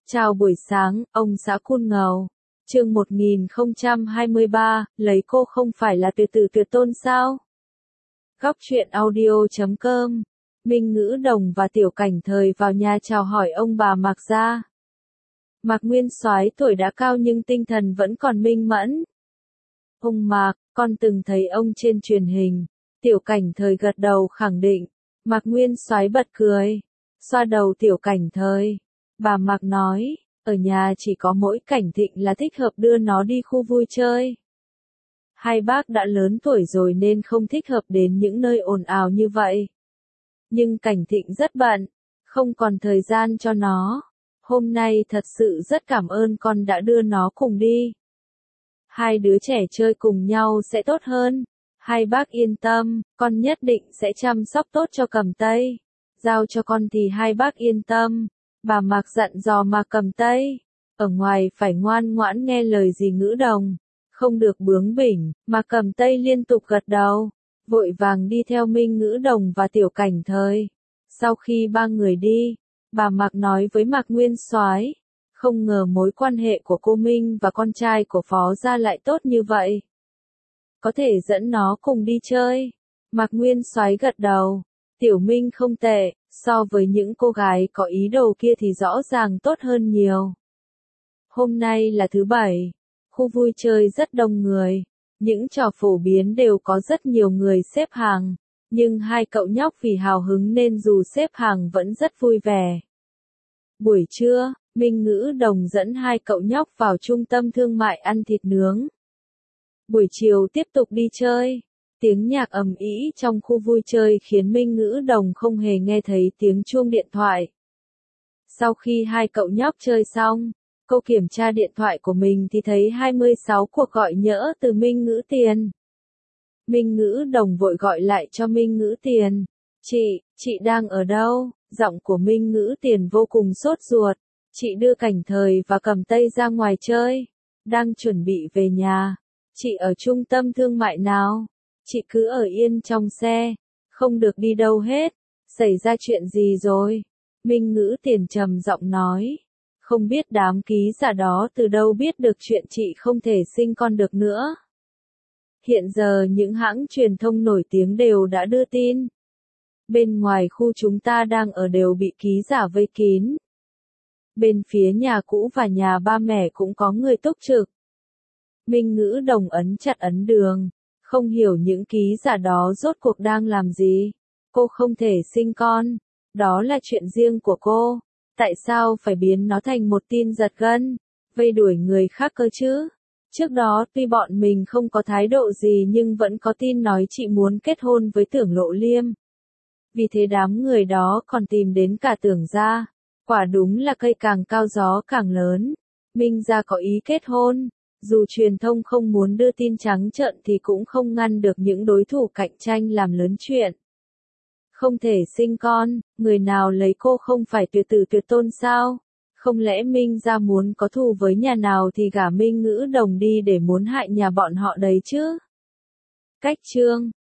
Chào buổi sáng, ông xã Cun Ngầu. Chương 1023, lấy cô không phải là tuyệt tôn sao? Góc truyện audio.com. Minh Ngữ Đồng và Tiểu Cảnh Thời vào nhà chào hỏi ông bà Mạc gia. Mạc Nguyên Soái tuổi đã cao nhưng tinh thần vẫn còn minh mẫn. Ông Mạc, con từng thấy ông trên truyền hình. Tiểu Cảnh Thời gật đầu khẳng định. Mạc Nguyên Soái bật cười, xoa đầu Tiểu Cảnh Thời. Bà Mạc nói, ở nhà chỉ có mỗi Cảnh Thịnh là thích hợp đưa nó đi khu vui chơi. Hai bác đã lớn tuổi rồi nên không thích hợp đến những nơi ồn ào như vậy. Nhưng Cảnh Thịnh rất bận, không còn thời gian cho nó. Hôm nay thật sự rất cảm ơn con đã đưa nó cùng đi. Hai đứa trẻ chơi cùng nhau sẽ tốt hơn. Hai bác yên tâm, con nhất định sẽ chăm sóc tốt cho Cầm Tây. Giao cho con thì hai bác yên tâm. Bà Mạc dặn dò Mạc Cầm Tây. Ở ngoài phải ngoan ngoãn nghe lời dì Ngữ Đồng. Không được bướng bỉnh. Mạc Cầm Tây liên tục gật đầu. Vội vàng đi theo Minh Ngữ Đồng và Tiểu Cảnh Thời. Sau khi ba người đi, bà Mạc nói với Mạc Nguyên Soái, không ngờ mối quan hệ của cô Minh và con trai của Phó gia lại tốt như vậy. Có thể dẫn nó cùng đi chơi. Mạc Nguyên Soái gật đầu. Tiểu Minh không tệ, so với những cô gái có ý đồ kia thì rõ ràng tốt hơn nhiều. Hôm nay là thứ Bảy. Khu vui chơi rất đông người. Những trò phổ biến đều có rất nhiều người xếp hàng. Nhưng hai cậu nhóc vì hào hứng nên dù xếp hàng vẫn rất vui vẻ. Buổi trưa, Minh Ngữ Đồng dẫn hai cậu nhóc vào trung tâm thương mại ăn thịt nướng. Buổi chiều tiếp tục đi chơi. Tiếng nhạc ầm ĩ trong khu vui chơi khiến Minh Ngữ Đồng không hề nghe thấy tiếng chuông điện thoại. Sau khi hai cậu nhóc chơi xong, cô kiểm tra điện thoại của mình thì thấy 26 cuộc gọi nhỡ từ Minh Ngữ Tiền. Minh Ngữ Đồng vội gọi lại cho Minh Ngữ Tiền. Chị đang ở đâu? Giọng của Minh Ngữ Tiền vô cùng sốt ruột. Chị đưa Cảnh Thời và Cầm Tây ra ngoài chơi. Đang chuẩn bị về nhà. Chị ở trung tâm thương mại nào? Chị cứ ở yên trong xe. Không được đi đâu hết. Xảy ra chuyện gì rồi? Minh Ngữ Tiền trầm giọng nói. Không biết đám ký giả đó từ đâu biết được chuyện chị không thể sinh con được nữa. Hiện giờ những hãng truyền thông nổi tiếng đều đã đưa tin. Bên ngoài khu chúng ta đang ở đều bị ký giả vây kín. Bên phía nhà cũ và nhà ba mẹ cũng có người túc trực. Minh Ngữ Đồng ấn chặt ấn đường. Không hiểu những ký giả đó rốt cuộc đang làm gì. Cô không thể sinh con. Đó là chuyện riêng của cô. Tại sao phải biến nó thành một tin giật gân, vây đuổi người khác cơ chứ? Trước đó tuy bọn mình không có thái độ gì nhưng vẫn có tin nói chị muốn kết hôn với Tưởng Lộ Liêm. Vì thế đám người đó còn tìm đến cả Tưởng gia. Quả đúng là cây càng cao gió càng lớn. Minh gia có ý kết hôn. Dù truyền thông không muốn đưa tin trắng trợn thì cũng không ngăn được những đối thủ cạnh tranh làm lớn chuyện. Không thể sinh con, người nào lấy cô không phải tuyệt tôn sao? Không lẽ Minh gia muốn có thù với nhà nào thì gả Minh Ngữ Đồng đi để muốn hại nhà bọn họ đấy chứ? Cách chương